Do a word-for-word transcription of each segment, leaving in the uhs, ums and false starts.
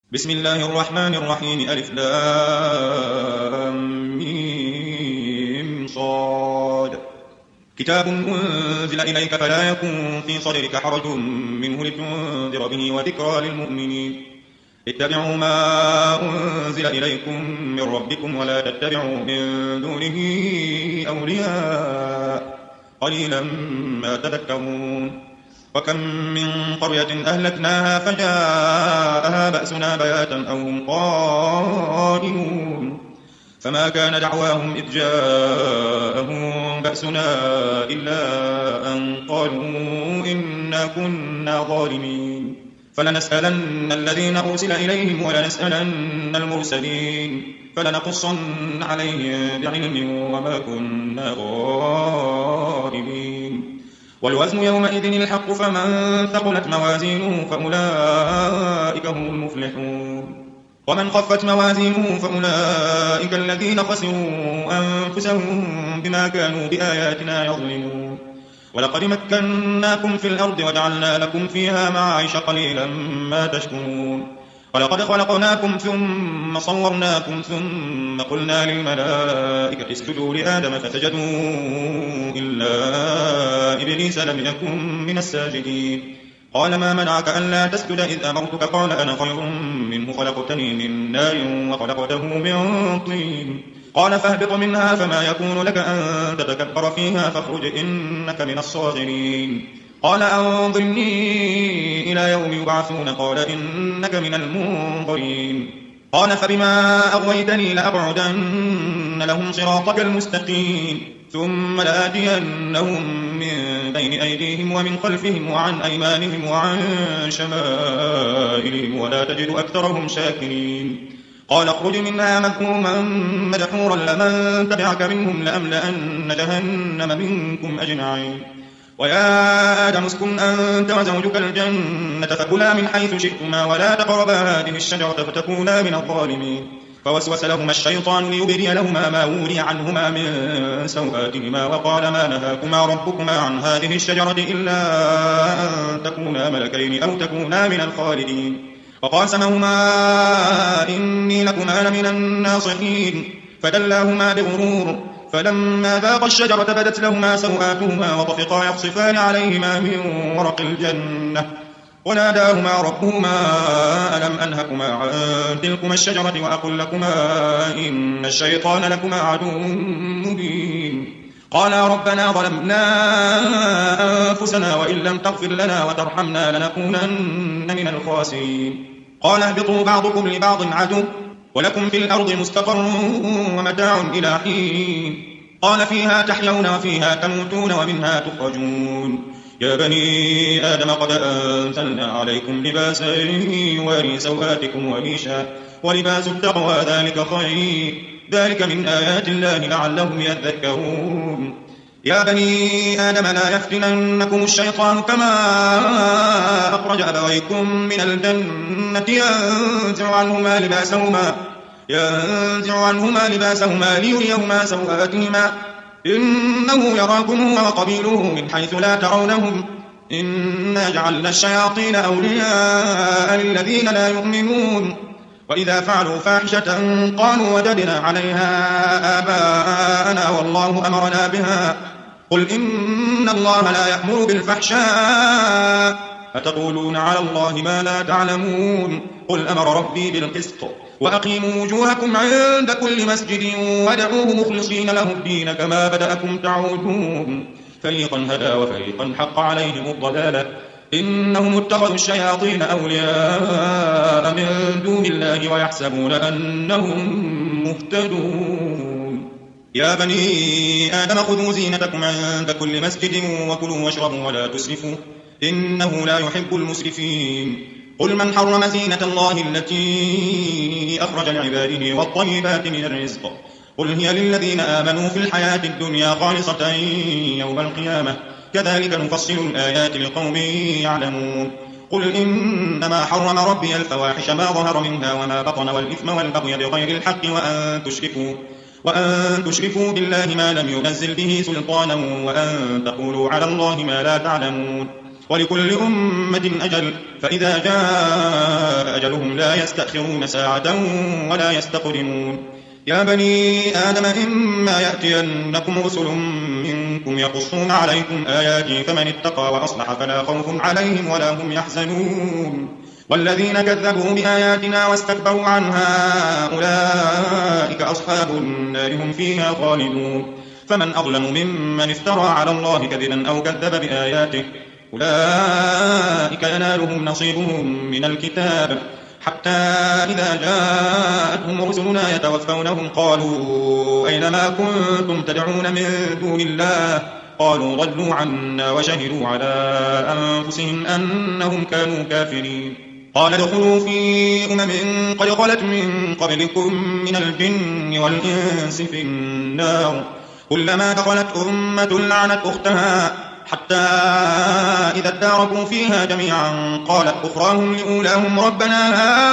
بسم الله الرحمن الرحيم ألف لام ميم صاد كتاب أنزل إليك فلا يكن في صدرك حرج منه لتنذر به وذكرى للمؤمنين اتبعوا ما أنزل إليكم من ربكم ولا تتبعوا من دونه أولياء قليلا ما تذكرون وكم من قرية أهلكناها فجاءها بأسنا بياتا أو هم قائلون فما كان دعواهم إذ جاءهم بأسنا إلا أن قالوا إنا كنا ظالمين فلنسألن الذين أرسل إليهم ولنسألن المرسلين فلنقصن عليهم بعلم وما كنا غائبين والوزن يومئذ الحق فمن ثقلت موازينه فأولئك هم المفلحون ومن خفت موازينه فأولئك الذين خسروا أنفسهم بما كانوا بآياتنا يظلمون ولقد مكناكم في الأرض وجعلنا لكم فيها معايش قليلا ما تشكرون ولقد خلقناكم ثم صورناكم ثم قلنا للملائكة اسجدوا لآدم فسجدوا إلا إبليس لم يكن من الساجدين قال ما منعك ألا تسجد إذ أمرتك قال أنا خير منه خلقتني من نار وخلقته من طين قال فاهبط منها فما يكون لك أن تتكبر فيها فاخرج إنك من الصاغرين قال أنظرني إلى يوم يبعثون قال إنك من المنظرين قال فبما أغويتني لأقعدن لهم صراطك المستقيم ثم لآتينهم من بين أيديهم ومن خلفهم وعن أيمانهم وعن شمائلهم ولا تجد أكثرهم شاكرين قال اخرج منها مذموما مدحورا لمن تبعك منهم لأملأن جهنم منكم أجمعين ويا آدم اسكن أنت وزوجك الجنة فكلا من حيث شئتما ولا تقربا هذه الشجرة فتكونا من الظالمين فوسوس لهما الشيطان ليبدي لهما ما وري عنهما من سوآتهما وقال ما نهاكما ربكما عن هذه الشجرة إلا أن تكونا ملكين أو تكونا من الخالدين وقاسمهما إني لكما لمن الناصحين فدلاهما بغرور فلما ذاقا الشجرة بدت لهما سوآتهما وطفقا يخصفان عليهما من ورق الجنة وناداهما ربهما ألم أنهكما عن تلكما الشجرة وأقل لكما إن الشيطان لكما عدو مبين قالا ربنا ظلمنا أنفسنا وإن لم تغفر لنا وترحمنا لنكونن من الخاسرين قال اهبطوا بعضكم لبعض عدو ولكم في الأرض مستقر ومتاع إلى حين قال فيها تحيون وفيها تموتون ومنها تخرجون يا بني آدم قد أنزلنا عليكم لباسا يواري سوآتكم وريشا ولباس التقوى ذلك خير ذلك من آيات الله لعلهم يذكرون يا بني آدم لا يفتننكم الشيطان كما أخرج أبويكم من الجنة ينزع عنهما لباسهما ينزع عنهما لباسهما ليريهما سوآتهما إنه يراكم هو وقبيله من حيث لا ترونهم إنا جعلنا الشياطين أولياء للذين لا يؤمنون وإذا فعلوا فاحشة قالوا وجدنا عليها آباءنا والله أمرنا بها قل إن الله لا يأمر بالفحشاء أتقولون على الله ما لا تعلمون قل أمر ربي بالقسط وأقيموا وجوهكم عند كل مسجد وادعوه مخلصين له الدين كما بدأكم تعودون فريقا هدى وفريقا حق عليهم الضلالة إنهم اتخذوا الشياطين أولياء من دون الله ويحسبون أنهم مهتدون يا بني آدم خذوا زينتكم عند كل مسجد وكلوا واشربوا ولا تسرفوا إنه لا يحب المسرفين قل من حرم زينة الله التي أخرج لعباده والطيبات من الرزق قل هي للذين آمنوا في الحياة الدنيا خالصة يوم القيامة كذلك نفصل الآيات لقوم يعلمون قل إنما حرم ربي الفواحش ما ظهر منها وما بطن والإثم والبغي بغير الحق وأن تشركوا وأن تشركوا بالله ما لم ينزل به سلطانا وأن تقولوا على الله ما لا تعلمون ولكل أمة أجل، فإذا جاء أجلهم لا يستأخرون ساعة ولا يستقدمون. يا بني آدم إما يأتينكم رسل منكم يقصون عليكم آياتي فمن اتقى وأصلح فلا خوف عليهم ولا هم يحزنون. والذين كذبوا بآياتنا واستكبروا عنها أولئك أصحاب النار هم فيها خالدون. فمن أظلم ممن افترى على الله كذبا أو كذب بآياته، أولئك ينالهم نصيبهم من الكتاب، حتى إذا جاءتهم رسلنا يتوفونهم قالوا أينما كنتم تدعون من دون الله، قالوا ضلوا عنا وشهدوا على أنفسهم أنهم كانوا كافرين. قال ادخلوا في أمم قد خلت من قبلكم من الجن والإنس في النار، كلما دخلت أمة لعنت أختها حتى إذا اداركوا فيها جميعا قالت أخراهم لأولاهم ربنا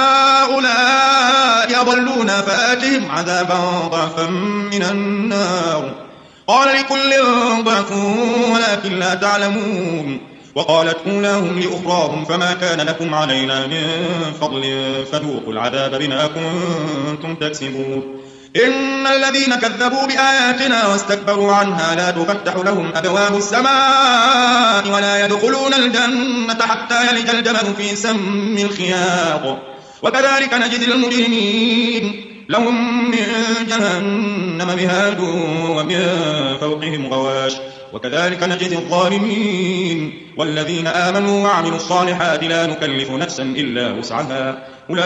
هؤلاء أضلونا فآتهم عذابا ضعفا من النار، قال لكل ضعف ولكن لا تعلمون. وقالت أولاهم لأخراهم فما كان لكم علينا من فضل فذوقوا العذاب بما كنتم تكسبون. إن الذين كذبوا بآياتنا واستكبروا عنها لا تفتح لهم أبواب السماء ولا يدخلون الجنة حتى يلج الجمل في سم الخياط، وكذلك نجزي المجرمين. لهم من جهنم مهاد ومن فوقهم غواش، وكذلك نجزي الظالمين. والذين آمنوا وعملوا الصالحات لا نكلف نفسا إلا وسعها،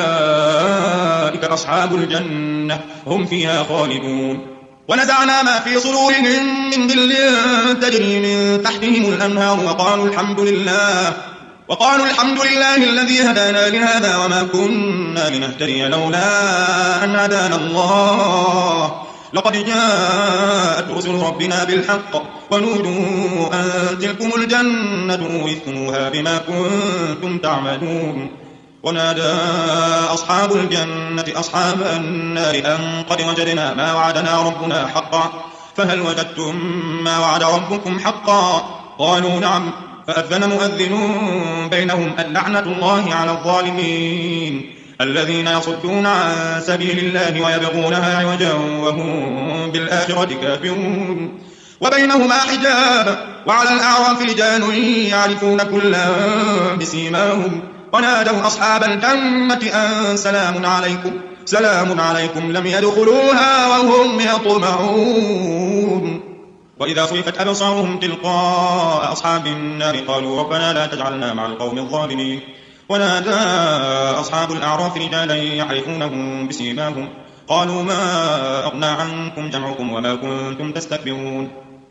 أولئك أصحاب الجنة هم فيها خالدون. ونزعنا ما في صدورهم من غل تجري من تحتهم الأنهار وقالوا الحمد لله وقالوا الحمد لله الذي هدانا لهذا وما كنا لنهتدي لولا أن هدانا الله، لقد جاءت رسل ربنا بالحق ونودوا أن تلكم الجنة أورثتموها بما كنتم تعملون. ونادى أصحاب الجنة أصحاب النار أن قد وجدنا ما وعدنا ربنا حقا، فهل وجدتم ما وعد ربكم حقا؟ قالوا نعم. فأذن مؤذن بينهم اللعنة الله على الظالمين الذين يصدون عن سبيل الله ويبغونها عوجا وهم بالآخرة كافرون. وبينهما حجاب، وعلى الأعراف رجال يعرفون كلا بسيماهم، ونادوا أصحاب الجنة أن سلام عليكم سلام عليكم لم يدخلوها وهم يطمعون. وإذا صرفت أبصارهم تلقاء أصحاب النار قالوا ربنا لا تجعلنا مع القوم الظالمين. ونادى أصحاب الأعراف رجالا يعرفونهم بسيماهم قالوا ما أغنى عنكم جمعكم وما كنتم تستكبرون،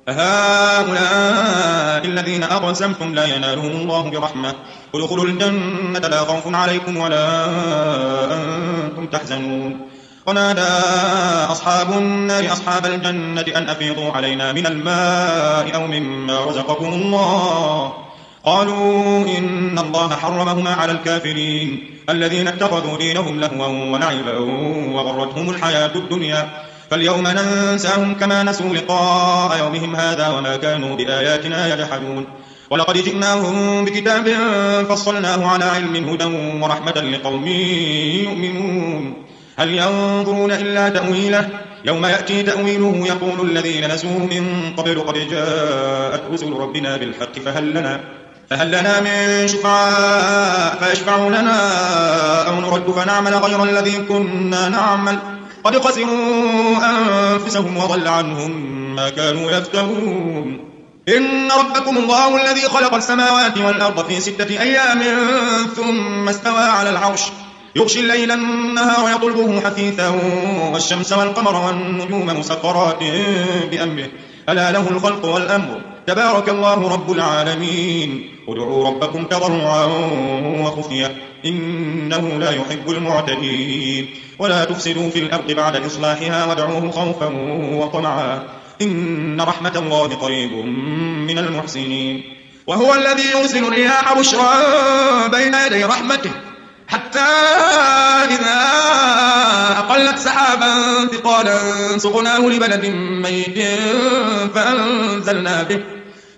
أهؤلاء الذين أقسمتم لا ينالهم الله برحمة، ادخلوا الجنة لا خوف عليكم ولا أنتم تحزنون. ونادى أصحاب النار أصحاب الجنة أن أفيضوا علينا من الماء أو مما رزقكم الله، قالوا إن الله حرمهما على الكافرين الذين اتخذوا دينهم لهوا ولعبا وغرتهم الحياة الدنيا، فاليوم ننساهم كما نسوا لقاء يومهم هذا وما كانوا بآياتنا يجحدون. ولقد جئناهم بكتاب فصلناه على علم هدى ورحمة لقوم يؤمنون. هل ينظرون إلا تأويله يوم يأتي تأويله يقول الذين نسوه من قبل قد جاءت رسل ربنا بالحق فهل لنا فهل لنا من شفعاء فيشفعوا لنا أو نرد فنعمل غير الذي كنا نعمل قد خسروا أنفسهم وضل عنهم ما كانوا يفترون. إن ربكم الله الذي خلق السماوات والأرض في ستة أيام ثم استوى على العرش يغشي الليل النهار يطلبه حثيثا والشمس والقمر والنجوم مسخرات بأمره ألا له الخلق والأمر تبارك الله رب العالمين. ادعوا ربكم تضرعا وخفية إنه لا يحب المعتدين. ولا تفسدوا في الأرض بعد إصلاحها وادعوه خوفا وطمعا إن رحمة الله قريب من المحسنين. وهو الذي يرسل الرياح بشرا بين يدي رحمته حتى إذا أقلت سحابا ثقالا سقناه لبلد ميت فأنزلنا به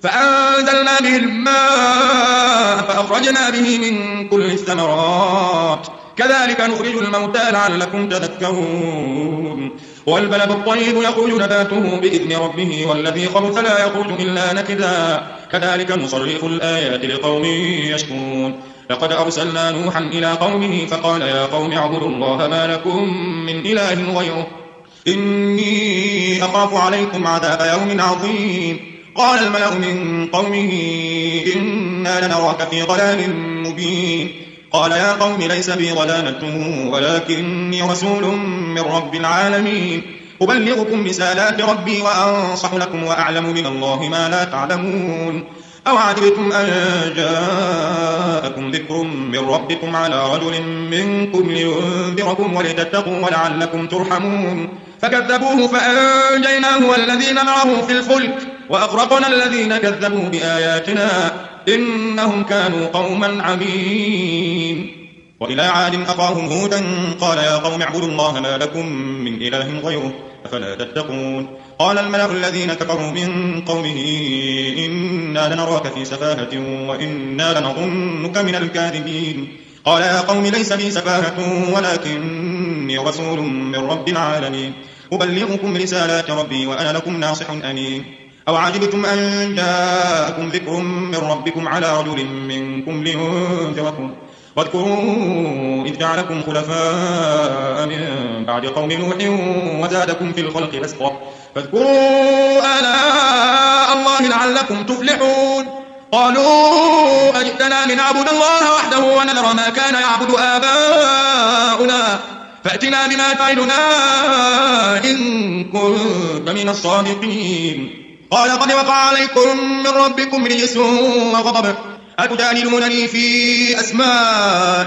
فأنزلنا به الماء فأخرجنا به من كل الثمرات كذلك نخرج الموتى لعلكم تذكرون والبلد الطيب يخرج نباته بإذن ربه والذي خبث لا يخرج إلا نكدا كذلك نصرف الآيات لقوم يشكرون لقد أرسلنا نوحا إلى قومه فقال يا قوم اعبدوا الله ما لكم من إله غيره إني أخاف عليكم عذاب يوم عظيم قال الملأ من قومه إنا لنراك في ضلال مبين قال يا قوم ليس بي ضلالة ولكني رسول من رب العالمين أبلغكم رسالات ربي وأنصح لكم وأعلم من الله ما لا تعلمون أو عجبتم أن جاءكم ذكر من ربكم على رجل منكم لينذركم ولتتقوا ولعلكم ترحمون فكذبوه فأنجيناه والذين معه في الفلك وأغرقنا الذين كذبوا بآياتنا إنهم كانوا قوما عمين وإلى عاد أخاهم هودا قال يا قوم اعبدوا الله ما لكم من إله غيره أفلا تتقون قال الملأ الذين كفروا من قومه إنا لنراك في سفاهة وإنا لنظنك من الكاذبين قال يا قوم ليس بي سفاهة ولكني رسول من رب العالمين أبلغكم رسالات ربي وأنا لكم ناصح أمين أو عجبتم أن جاءكم ذكر من ربكم على رجل منكم لينذركم واذكروا إذ جعلكم خلفاء من بعد قوم نوح وزادكم في الخلق بسطة فاذكروا آلاء الله لعلكم تفلحون قالوا أجئتنا لنعبد الله وحده ونذر ما كان يعبد آباؤنا فأتنا بما تعدنا إن كنت من الصادقين قال قد وقع عليكم من ربكم رجس وغضب أتجادلونني في أسماء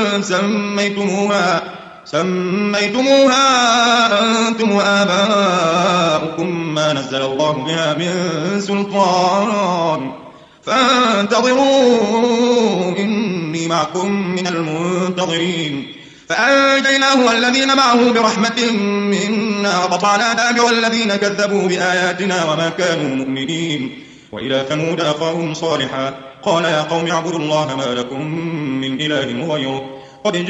سميتموها سميتموها أنتم وآباؤكم ما نزل الله بها من سلطان فانتظروا إني معكم من المنتظرين فأنجيناه والذين معه برحمة منا وقطعنا دابر الذين كذبوا بآياتنا وما كانوا مؤمنين وإلى ثمود أخاهم صالحا قال يا قوم اعبدوا الله ما لكم من إله غيره قد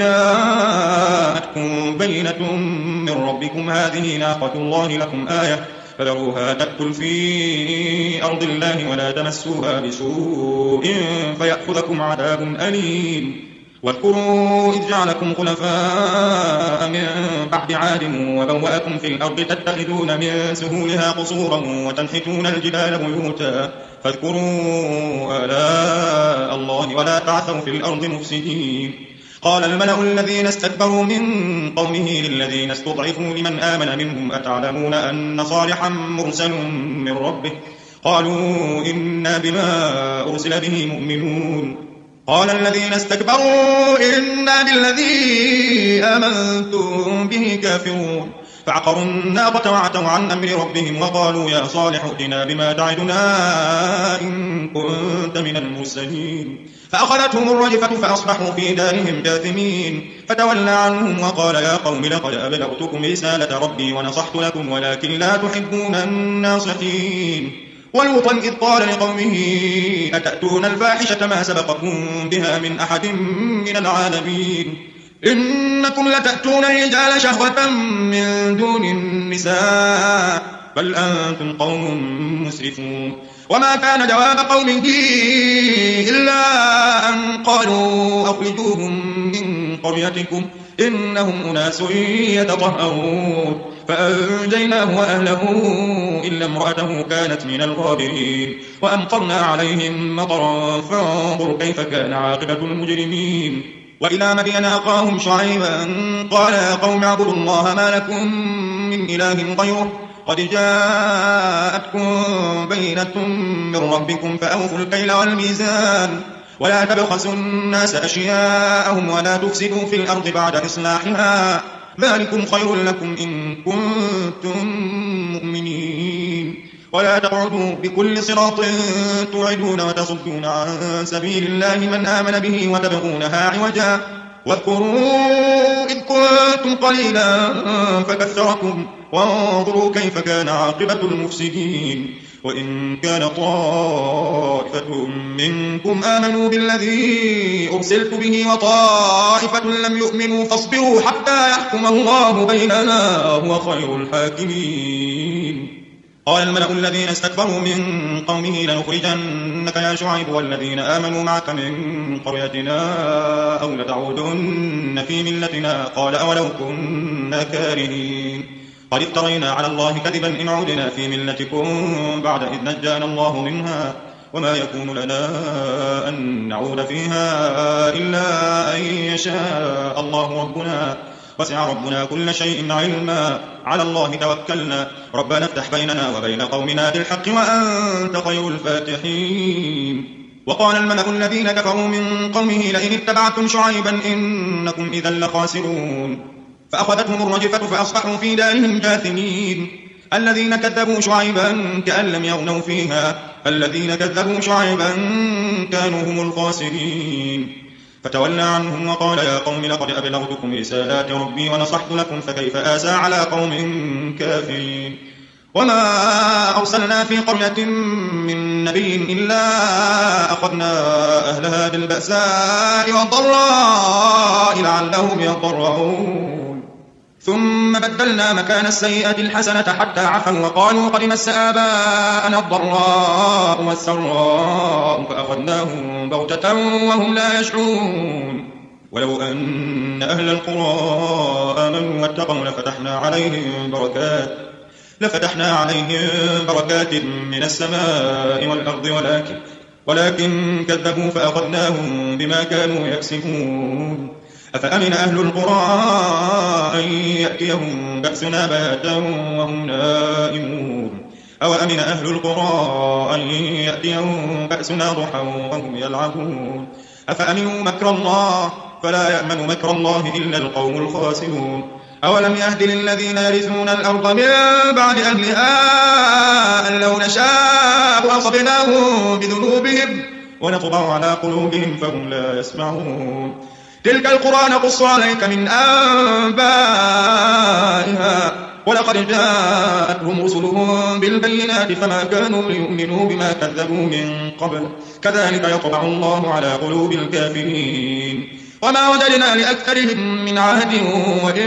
جاءتكم بينة من ربكم هذه ناقة الله لكم آية فذروها تأكل في أرض الله ولا تمسوها بسوء فيأخذكم عذاب أليم واذكروا إذ جعلكم خلفاء من بعد عاد وبوأكم في الأرض تتخذون من سهولها قصورا وتنحتون الجبال بيوتا فاذكروا آلاء الله ولا تعثوا في الأرض مفسدين قال الملأ الذين استكبروا من قومه للذين استضعفوا لمن آمن منهم أتعلمون أن صالحا مرسل من ربه قالوا إنا بما أرسل به مؤمنون قال الذين استكبروا إنا بالذي آمنتم به كافرون فعقروا الناقة وعتوا عن أمر ربهم وقالوا يا صالح ائتنا بما تعدنا إن كنت من المرسلين فأخذتهم الرجفة فأصبحوا في دارهم جاثمين فتولى عنهم وقال يا قوم لقد أبلغتكم رسالة ربي ونصحت لكم ولكن لا تحبون الناصحين ولوطا إذ قال لقومه أتأتون الفاحشة ما سبقكم بها من أحد من العالمين إنكم لتأتون الرجال شهوة من دون النساء بل أنتم قوم مسرفون وما كان جواب قومه إلا أن قالوا أخرجوهم من قريتكم إنهم أناس يتطهرون فأنجيناه وأهله إلا امرأته كانت من الغابرين وأمطرنا عليهم مطرا فانظر كيف كان عاقبة المجرمين وإلى مدين أخاهم شعيبا قال يا قوم اعبدوا الله ما لكم من إله غيره قد جاءتكم بينة من ربكم فأوفوا الكيل والميزان ولا تبخسوا الناس أشياءهم ولا تفسدوا في الأرض بعد إصلاحها ذلكم خير لكم إن كنتم مؤمنين ولا تقعدوا بكل صراط توعدون وتصدون عن سبيل الله من آمن به وتبغونها عوجا واذكروا إذ كنتم قليلا فكثركم وانظروا كيف كان عاقبة المفسدين وإن كان طائفة منكم آمنوا بالذي أرسلت به وطائفة لم يؤمنوا فاصبروا حتى يحكم الله بيننا وهو خير الحاكمين. قال الملأ الذين استكبروا من قومه لنخرجنك يا شعيب والذين آمنوا معك من قريتنا أو لتعودن في ملتنا. قال أولو كنا كارهين قد افترينا على الله كذبا إن عدنا في ملتكم بعد إذ نجانا الله منها وما يكون لنا أن نعود فيها إلا أن يشاء الله ربنا وسع ربنا كل شيء علما على الله توكلنا ربنا افتح بيننا وبين قومنا بالحق وأنت خير الفاتحين. وقال الملأ الذين كفروا من قومه لئن اتبعتم شعيبا إنكم إذا لخاسرون فأخذتهم الرجفة فأصبحوا في دارهم جاثمين. الذين كذبوا شعيبا كأن لم يغنوا فيها الذين كذبوا شعيبا كانوا هم الخاسرين. فتولى عنهم وقال يا قوم لقد أبلغتكم رسالات ربي ونصحت لكم فكيف آسى على قوم كافرين. وما أرسلنا في قرية من نبي إلا أخذنا أهلها بالبأساء والضراء لعلهم يضرعون ثم بدلنا مكان السيئة الحسنة حتى عفوا وقالوا قد مس آباءنا الضراء والسراء فأخذناهم بغتة وهم لا يشعرون. ولو أن أهل القرى آمنوا واتقوا لفتحنا عليهم بركات لفتحنا عليهم بركات من السماء والأرض ولكن ولكن كذبوا فأخذناهم بما كانوا يكسبون. أفأمن أهل القرى أن يأتيهم بأسنا بياتا وهم نائمون أو أمن أهل القرى أن يأتيهم بأسنا ضحى وهم يلعبون. أفأمنوا مكر الله فلا يأمن مكر الله إلا القوم الخاسرون. أولم يهد للذين يرثون الأرض من بعد أهلها أن لو نشاء أصبناهم بذنوبهم ونطبع على قلوبهم فهم لا يسمعون. تلك القرى نقص عليك من أنبائها ولقد جاءتهم رسلهم بالبينات فما كانوا ليؤمنوا بما كذبوا من قبل كذلك يطبع الله على قلوب الكافرين. وما وجدنا لأكثرهم من عهد وإن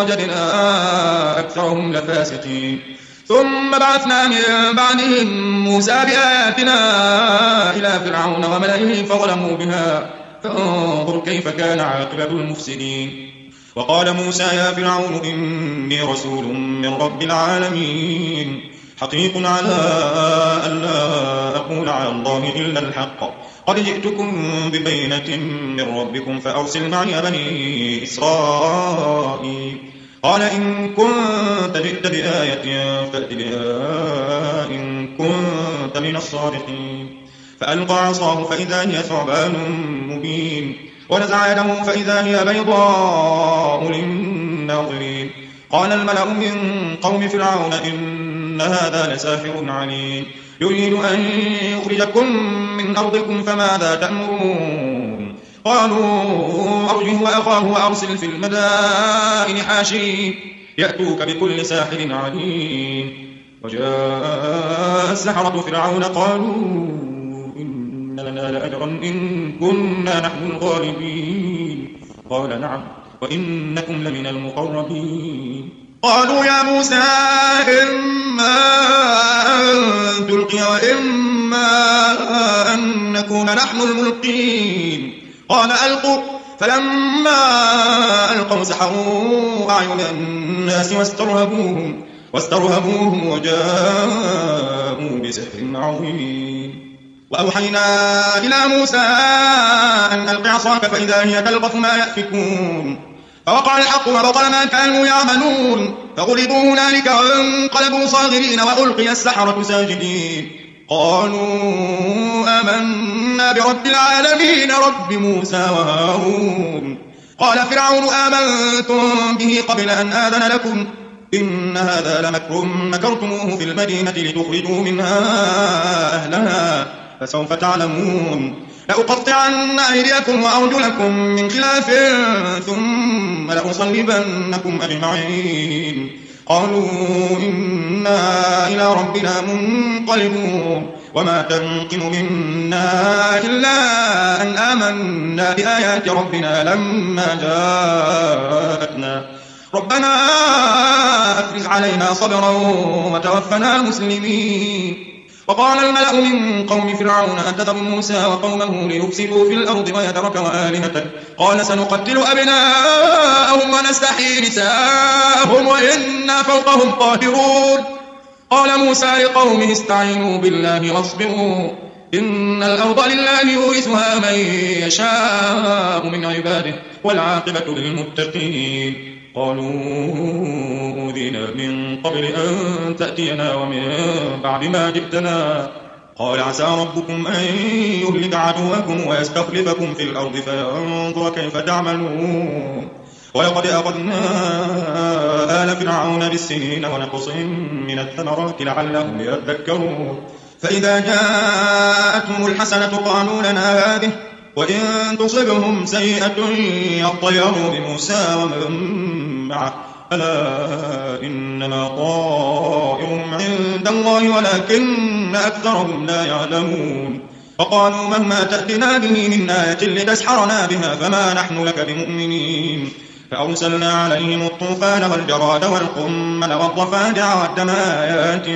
وجدنا أكثرهم لفاسقين. ثم بعثنا من بعدهم موسى بآياتنا إلى فرعون وملئه فظلموا بها فانظر كيف كان عاقبة المفسدين. وقال موسى يا فرعون إني رسول من رب العالمين حقيق على أن لا أقول على الله إلا الحق قد جئتكم ببينة من ربكم فأرسل معي بني إسرائيل. قال إن كنت جئت بآية فأت بها إن كنت من الصادقين. فألقى عصاه فإذا هي ثعبان مبين ونزع يده فإذا هي بيضاء للناظرين. قال الملأ من قوم فرعون إن هذا لساحر عليم يريد أن يخرجكم من أرضكم فماذا تأمرون. قالوا أرجه وأخاه وأرسل في المدائن حاشرين يأتوك بكل ساحر عليم. وجاء السحرة فرعون قالوا إن لنا لأجرا إن كنا نحن الغالبين. قال نعم وإنكم لمن المقربين. قالوا يا موسى إما أن تلقي وإما أن نكون نحن الملقين. قال ألقوا فلما ألقوا سحروا أعين الناس واسترهبوهم واسترهبوهم وجاءوا بسحر عظيم. وأوحينا إلى موسى أن ألق عصاك فإذا هي تلقف ما يأفكون. فوقع الحق وبطل ما كانوا يعملون فغلبوا هنالك وانقلبوا صاغرين وألقي السحرة ساجدين. قالوا آمنا برب العالمين رب موسى وهارون. قال فرعون آمنتم به قبل أن آذن لكم إن هذا لمكر مكرتموه في المدينة لتخرجوا منها أهلها فسوف تعلمون. لأقطعن أيديكم وأرجلكم من خلاف ثم لأصلبنكم أجمعين قالوا إنا إلى ربنا منقلبون وما تنقم منا إلا أن آمنا بآيات ربنا لما جاءتنا ربنا أفرغ علينا صبرا وتوفنا مسلمين. وقال الملأ من قوم فرعون أتذر موسى وقومه ليفسدوا في الأرض ويذرك وآلهتك قال سنقتل أبناءهم ونستحيي نساءهم وإنا فوقهم قاهرون. قال موسى لقومه استعينوا بالله واصبروا إن الأرض لله يورثها من يشاء من عباده والعاقبة للمتقين. قالوا أوذينا من قبل أن تأتينا ومن بعد ما جئتنا قال عسى ربكم أن يهلك عدوكم ويستخلفكم في الأرض فينظر كيف تعملون. ولقد أخذنا آل فرعون بالسنين ونقص من الثمرات لعلهم يذكرون. فإذا جاءتهم الحسنة قالوا لنا هذه وإن تصبهم سيئة يطيروا بموسى ومن معه ألا إنما طائرهم عند الله ولكن أكثرهم لا يعلمون. فقالوا مهما تأتنا به من آية لتسحرنا بها فما نحن لك بمؤمنين. فأرسلنا عليهم الطوفان والجراد والقمل والضفادع والدم آيات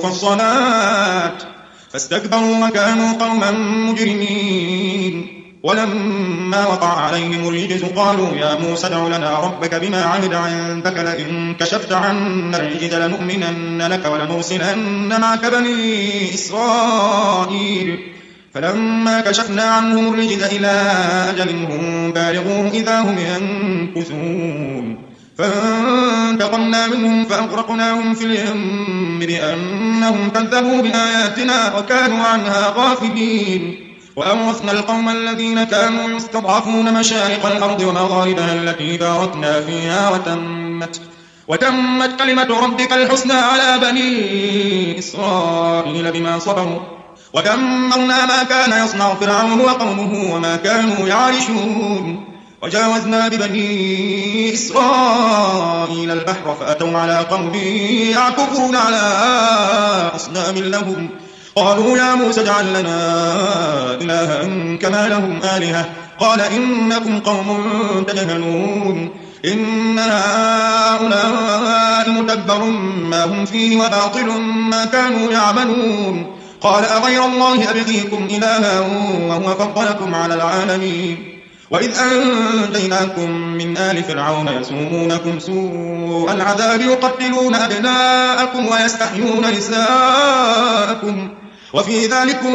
مفصلات فاستكبروا وكانوا قوما مجرمين. ولما وقع عليهم الرجز قالوا يا موسى ادع لنا ربك بما عهد عندك لئن كشفت عنا الرجز لنؤمنن لك ولنرسلن معك بني إسرائيل. فلما كشفنا عنهم الرجز إلى أجل هم بالغوه إذا هم ينكثون. فانتقمنا منهم فأغرقناهم في اليم بأنهم كذبوا بآياتنا وكانوا عنها غافلين. وأورثنا القوم الذين كانوا يستضعفون مشارق الأرض ومغاربها التي باركنا فيها وتمت, وتمت كلمة ربك الحسنى على بني إسرائيل بما صبروا ودمرنا ما كان يصنع فرعون وقومه وما كانوا يعرشون. وجاوزنا ببني إسرائيل البحر فأتوا على قوم يعكفون على أصنام لهم قالوا يا موسى اجعل لنا إلها كما لهم آلهة قال إنكم قوم تجهلون إن هؤلاء متبر ما هم فيه وباطل ما كانوا يعملون. قال أغير الله أبغيكم إلها وهو فضلكم على العالمين. وإذ أنجيناكم من آل فرعون يسومونكم سوء العذاب يقتلون أبناءكم ويستحيون نساءكم وفي ذلكم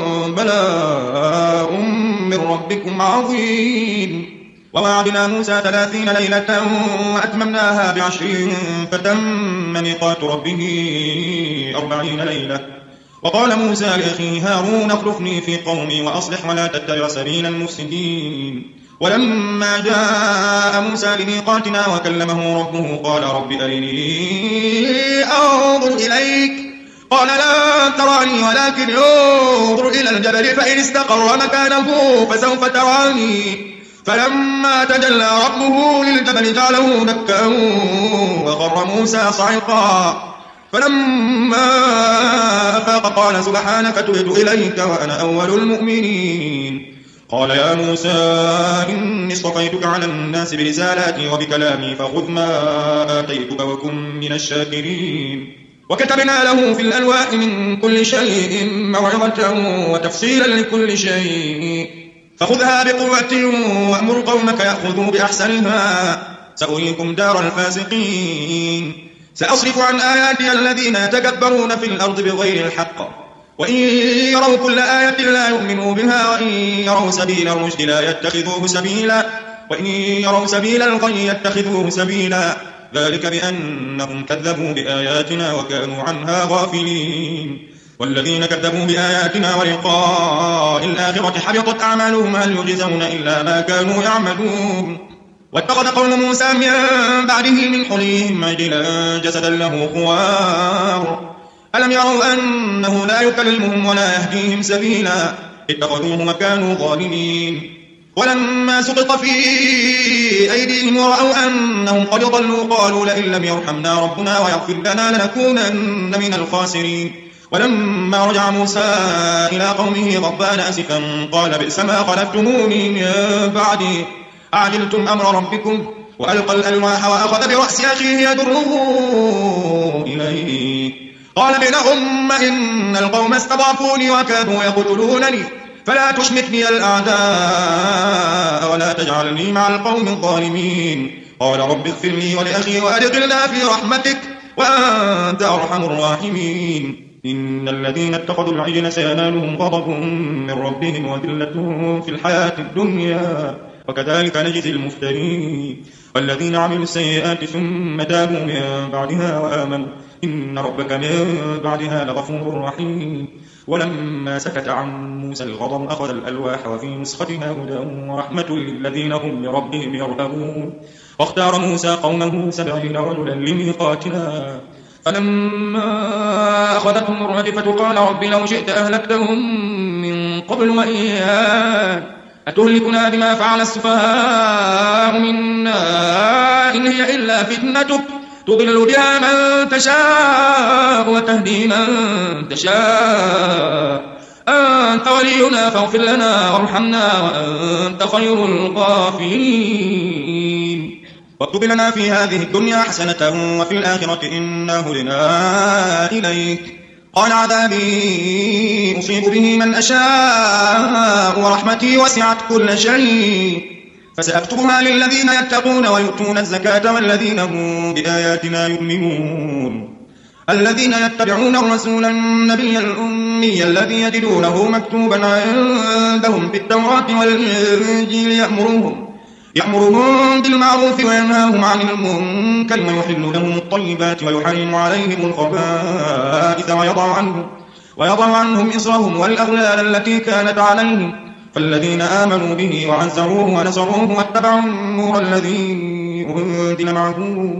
بلاء من ربكم عظيم. ووعدنا موسى ثلاثين ليلة وأتممناها بعشر فتم ميقات ربه أربعين ليلة. وقال موسى لأخيه هارون اخلفني في قومي وأصلح ولا تتبع سبيل المفسدين. ولما جاء موسى لميقاتنا وكلمه ربه قال رب أرني أنظر إليك قال لا تراني ولكن انظر إلى الجبل فإن استقر مكانه فسوف تراني. فلما تجلى ربه للجبل جعله دكا وخر موسى صعقا. فلما أفاق قال سبحانك تبت إليك وأنا أول المؤمنين. قال يا موسى إني اصطفيتك على الناس برسالاتي وبكلامي فخذ ما آتيتك وكن من الشاكرين. وكتبنا له في الألواح من كل شيء موعظة وتفصيلا لكل شيء فخذها بقوة وأمر قومك يأخذوا بأحسنها سأريكم دار الفاسقين. سأصرف عن آياتي الذين يتكبرون في الأرض بغير الحق وإن يروا كل آية لا يؤمنوا بها وإن يروا سبيل الرشد لا يتخذوه سبيلا وإن يروا سبيل الغي يتخذوه سبيلا ذلك بأنهم كذبوا بآياتنا وكانوا عنها غافلين. والذين كذبوا بآياتنا ولقاء الآخرة حبطت أعمالهم هل يجزون إلا ما كانوا يعملون. واتخذ قوم موسى من بعده من حليهم عجلا جسدا له خوار ألم يروا أنه لا يكلمهم ولا يهديهم سبيلا اتخذوه وكانوا ظالمين. ولما سقط في أيديهم ورأوا أنهم قد ضلوا قالوا لئن لم يرحمنا ربنا ويغفر لنا لنكونن من الخاسرين. ولما رجع موسى إلى قومه غضبان أسفا قال بئس ما خلفتموني من بعدي أعجلتم أمر ربكم وألقى الألواح وأخذ برأس أخيه يجره إليه قال ابن أم إن القوم استضعفوني وكادوا يقتلونني فلا تشمتني الأعداء ولا تجعلني مع القوم الظالمين. قال رب اغفر لي ولأخي وأدخلنا في رحمتك وأنت أرحم الراحمين. إن الذين اتخذوا العجل سينالهم غضب من ربهم وذلة في الحياة الدنيا وكذلك نجزي المفترين. والذين عملوا السيئات ثم تابوا من بعدها وآمنوا إن ربك من بعدها لغفور رحيم. ولما سكت عن موسى الغضب أخذ الألواح وفي نسختها هدى ورحمة للذين هم لربهم يرهبون. واختار موسى قومه سبعين رجلا لميقاتنا فلما أخذتهم الرجفة قال رب لو شئت أهلكتهم من قبل وإياك أتهلكنا بما فعل السفهاء منا إن هي إلا فتنتك تضل بها من تشاء وتهدي من تشاء أنت ولينا فاغفر لنا وارحمنا وأنت خير الغافرين. واكتب لنا في هذه الدنيا حسنة وفي الآخرة إنا هدنا إليك. قال عذابي أصيب به من أشاء ورحمتي وسعت كل شيء فسأكتبها للذين يتقون ويؤتون الزكاة والذين هم بآياتنا يؤمنون. الذين يتبعون الرسول النبي الأمي الذي يجدونه مكتوبا عندهم في التوراة والإنجيل يأمرهم يأمرهم بالمعروف وينهاهم عن المنكر ويحل لهم الطيبات ويحرم عليهم الخبائث ويضع عنهم, ويضع عنهم إصرهم والأغلال التي كانت عليهم. فالذين آمنوا به وعزروه ونصروه واتبعوا النور الذي أنزل معه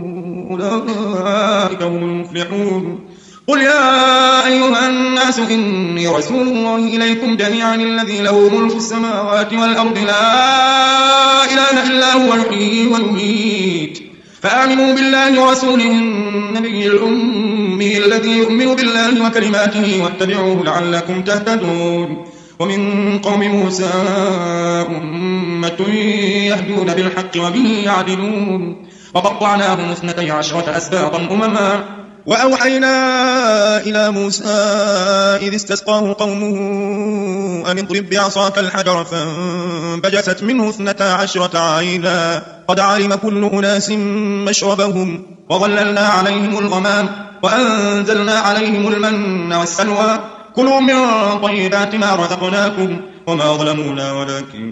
أولئك هم المفلحون. قل يا أيها الناس إني رسول الله إليكم جميعا الذي له ملك السماوات والأرض لا إله إلا هو يحيي ويميت فآمنوا بالله ورسوله النبي الأمي الذي يؤمن بالله وكلماته واتبعوه لعلكم تهتدون. ومن قوم موسى أمة يهدون بالحق وبه يعدلون. وقطعناهم اثنتي عشرة أسباطا أمما وأوحينا إلى موسى إذ استسقاه قومه أن اضرب بعصاك الحجر فانبجست منه اثنتا عشرة عينا قد علم كل أناس مشربهم وظللنا عليهم الغمام وأنزلنا عليهم المن والسلوى كلوا من طيبات ما رزقناكم وما ظلمونا ولكن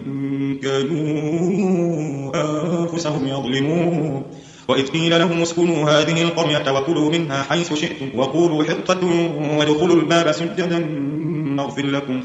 كانوا أنفسهم يظلمون. وإذ قيل لهم اسكنوا هذه القرية وكلوا منها حيث شئتم وقولوا حطة وادخلوا الباب سجدا نغفر لكم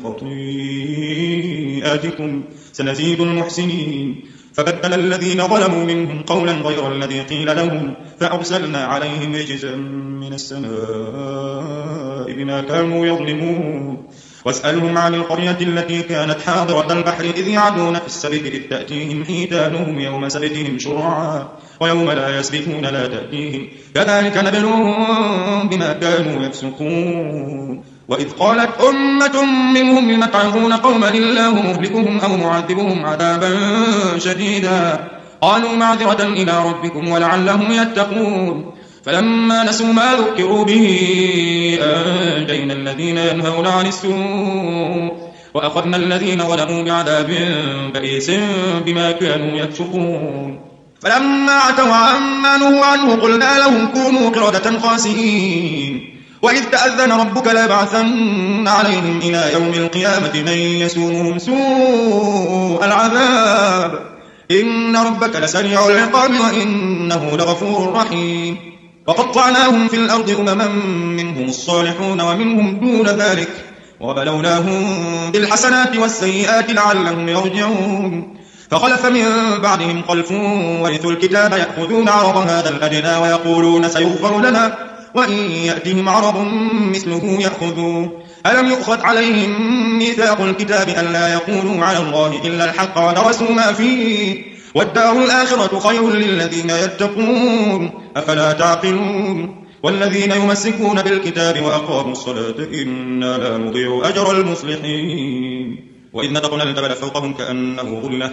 خطيئاتكم سنزيد المحسنين. فبدل الذين ظلموا منهم قولا غير الذي قيل لهم فأرسلنا عليهم رجزا من السماء بما كانوا يظلمون. واسألهم عن القرية التي كانت حاضرة البحر إذ يعدون في السبت إذ تأتيهم حيتانهم يوم سبتهم شرعا ويوم لا يسبتون لا تأتيهم كذلك نبلوهم بما كانوا يفسقون. وإذ قالت أمة منهم لم تعظون قوما الله مهلكهم أو معذبهم عذابا شديدا قالوا معذرة إلى ربكم ولعلهم يتقون. فلما نسوا ما ذكروا به أنجينا الذين ينهون عن السوء وأخذنا الذين ظلموا بعذاب بئيس بما كانوا يفسقون. فلما عتوا عما نهوا عنه قلنا لهم كونوا قردة خاسئين. وإذ تأذن ربك ليبعثن عليهم إلى يوم القيامة من يسومهم سوء العذاب إن ربك لسريع العقاب وإنه لغفور رحيم. وقطعناهم في الأرض أمما منهم الصالحون ومنهم دون ذلك وبلوناهم بالحسنات والسيئات لعلهم يرجعون. فخلف من بعدهم خلف ورثوا الكتاب يأخذون عرض هذا الأدنى ويقولون سيغفر لنا وإن يأتهم عرض مثله يأخذوه ألم يؤخذ عليهم ميثاق الكتاب أن لا يقولوا على الله إلا الحق ودرسوا ما فيه والدار الآخرة خير للذين يتقون أفلا تعقلون والذين يمسكون بالكتاب وأقاموا الصلاة إنا لا نضيع أجر المصلحين وإذ نتقنا الجبل فوقهم كأنه ظلة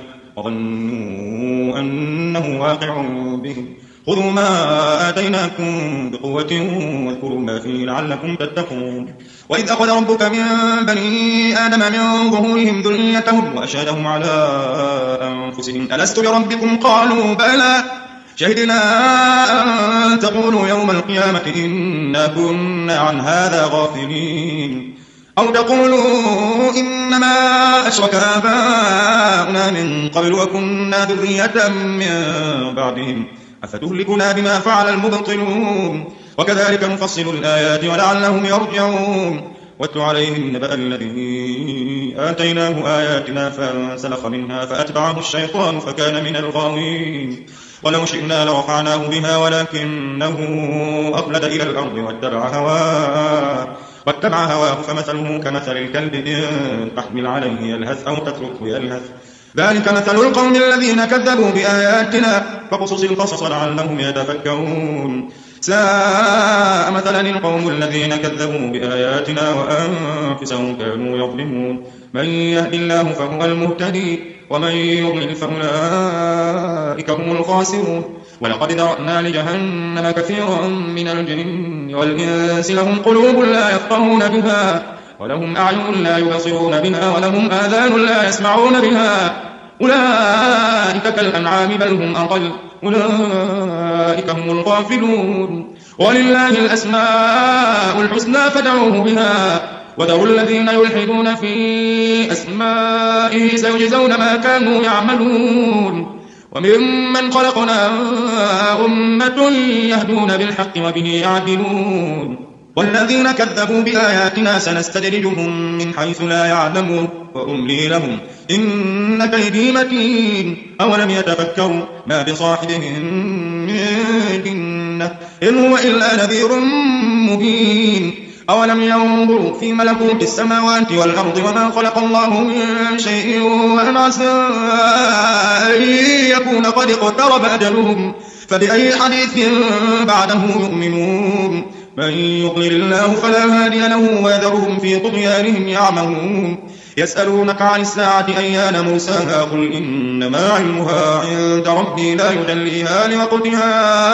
وظنوا أنه واقع بهم خذوا ما آتيناكم بقوة واذكروا ما فيه لعلكم تتقون وإذ أخذ ربك من بني آدم من ظهورهم ذريتهم وأشهدهم على أنفسهم ألست بربكم قالوا بلى شهدنا أن تقولوا يوم القيامة إنا كنا عن هذا غافلين أو تقولوا إنما أشرك آباؤنا من قبل وكنا ذرية من بعدهم أفتهلكنا بما فعل المبطلون وكذلك نفصل الآيات ولعلهم يرجعون واتل عليهم نبأ الذي آتيناه آياتنا فانسلخ منها فأتبعه الشيطان فكان من الغاوين ولو شئنا لرفعناه بها ولكنه أخلد إلى الأرض واتبع هواه واتبع هواه فمثله كمثل الكلب إن تحمل عليه يلهث أو تتركه يلهث ذلك مثل القوم الذين كذبوا بآياتنا فقصص القصص لعلهم يتفكرون ساء مثلا القوم الذين كذبوا بآياتنا وأنفسهم كانوا يظلمون من يهد الله فهو المهتدي ومن يضلل فأولئك هم الخاسرون ولقد ذرأنا لجهنم كثيرا من الجن والإنس لهم قلوب لا يفقهون بها ولهم أعين لا يبصرون بها ولهم آذان لا يسمعون بها أولئك كالأنعام بل هم أضل أولئك هم الغافلون ولله الأسماء الحسنى فادعوه بها وذروا الذين يلحدون في أسمائه سيجزون ما كانوا يعملون وممن خلقنا أمة يهدون بالحق وبه يعدلون والذين كذبوا بآياتنا سنستدرجهم من حيث لا يعلمون وأملي لهم إن كيدي متين أولم يتفكروا ما بصاحبهم من جنة إن هو إلا نذير مبين أولم ينظروا في ملكوت السماوات والأرض وما خلق الله من شيء وأن عسى أن يكون قد اقترب أجلهم فبأي حديث بعده يؤمنون من يضلل الله فلا هادي له ويذرهم في طغيانهم يعمهون يسألونك عن الساعة أيان مرساها قل إنما علمها عند ربي لا يجليها لوقتها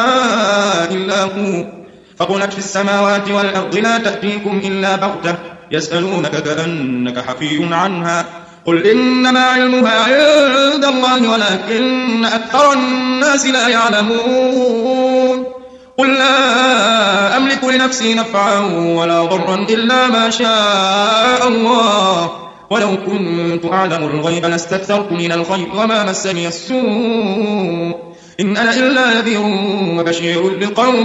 إلا هو فقلت في السماوات والأرض لا تأتيكم إلا بغتة يسألونك كأنك حفي عنها قل إنما علمها عند الله ولكن أكثر الناس لا يعلمون قل لا أملك لنفسي نفعا ولا ضرا إلا ما شاء الله ولو كنت أعلم الغيب لاستكثرت من الخير وما مسني السوء إن أنا إلا نذير وبشير لقوم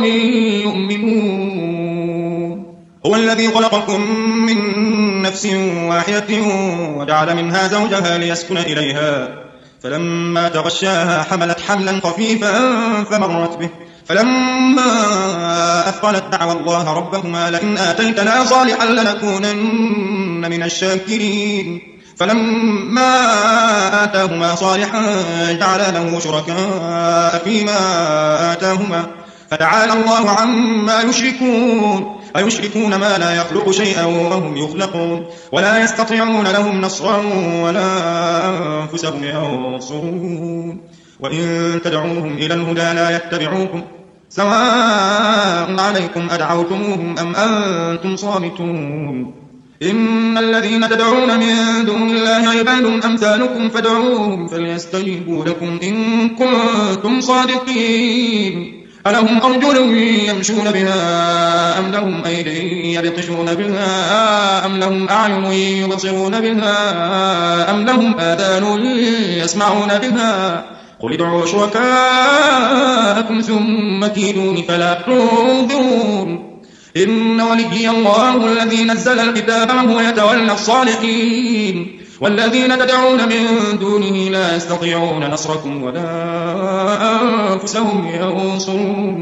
يؤمنون هو الذي خلقكم من نفس واحدة وجعل منها زوجها ليسكن إليها فلما تغشاها حملت حملا خفيفا فمرت به فلما أثقلت دعوى الله ربهما لئن آتيتنا صالحا لنكونن من الشاكرين فلما آتاهما صالحا جعل له شركاء فيما آتاهما فتعالى الله عما يشركون أيشركون ما لا يخلق شيئا وهم يخلقون ولا يستطيعون لهم نصرا ولا أنفسهم ينصرون وإن تدعوهم إلى الهدى لا يتبعوكم سواء عليكم أدعوتموهم أم أنتم صامتون إن الذين تدعون من دون الله عباد أمثالكم فادعوهم فليستجيبوا لكم إن كنتم صادقين ألهم أرجل يمشون بها أم لهم أيدي يبطشون بها أم لهم أعين يبصرون بها أم لهم آذان يسمعون بها قل ادعوا شركاءكم ثم كيدون فلا تنظرون إن وليي الله الذي نزل الكتاب وهو يتولى الصالحين والذين تدعون من دونه لا يستطيعون نصركم ولا أنفسهم ينصرون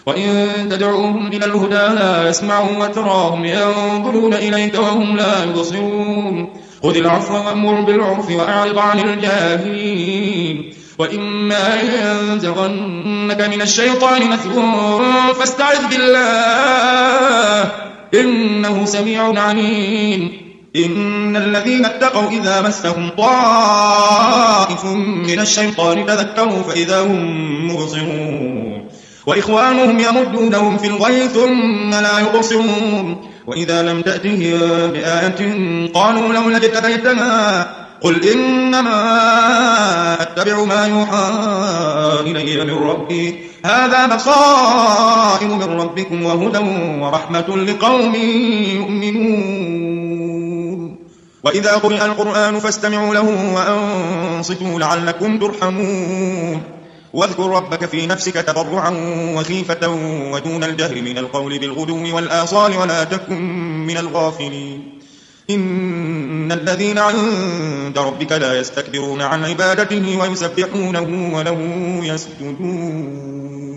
وإن تدعوهم إلى الهدى لا يسمعوا وتراهم ينظرون إليك وهم لا يبصرون خذ العفو وأمر بالعرف وأعرض عن الجاهلين وإما ينزغنك من الشيطان نزغ فاستعذ بالله إنه سميع عليم إن الذين اتقوا إذا مسهم طائف من الشيطان تذكروا فإذا هم مبصرون وإخوانهم يمدونهم في الغي ثم لا يبصرون وإذا لم تأتهم بآية قالوا لولا اجتبيتها قل إنما أتبع ما يوحى إلي من ربي هذا بصائر من ربكم وهدى ورحمة لقوم يؤمنون وإذا قرئ القرآن فاستمعوا له وأنصتوا لعلكم ترحمون واذكر ربك في نفسك تضرعا وخيفة ودون الجهر من القول بالغدو والآصال ولا تكن من الغافلين إن الذين عند ربك لا يستكبرون عن عبادته ويسبحونه وله يسجدون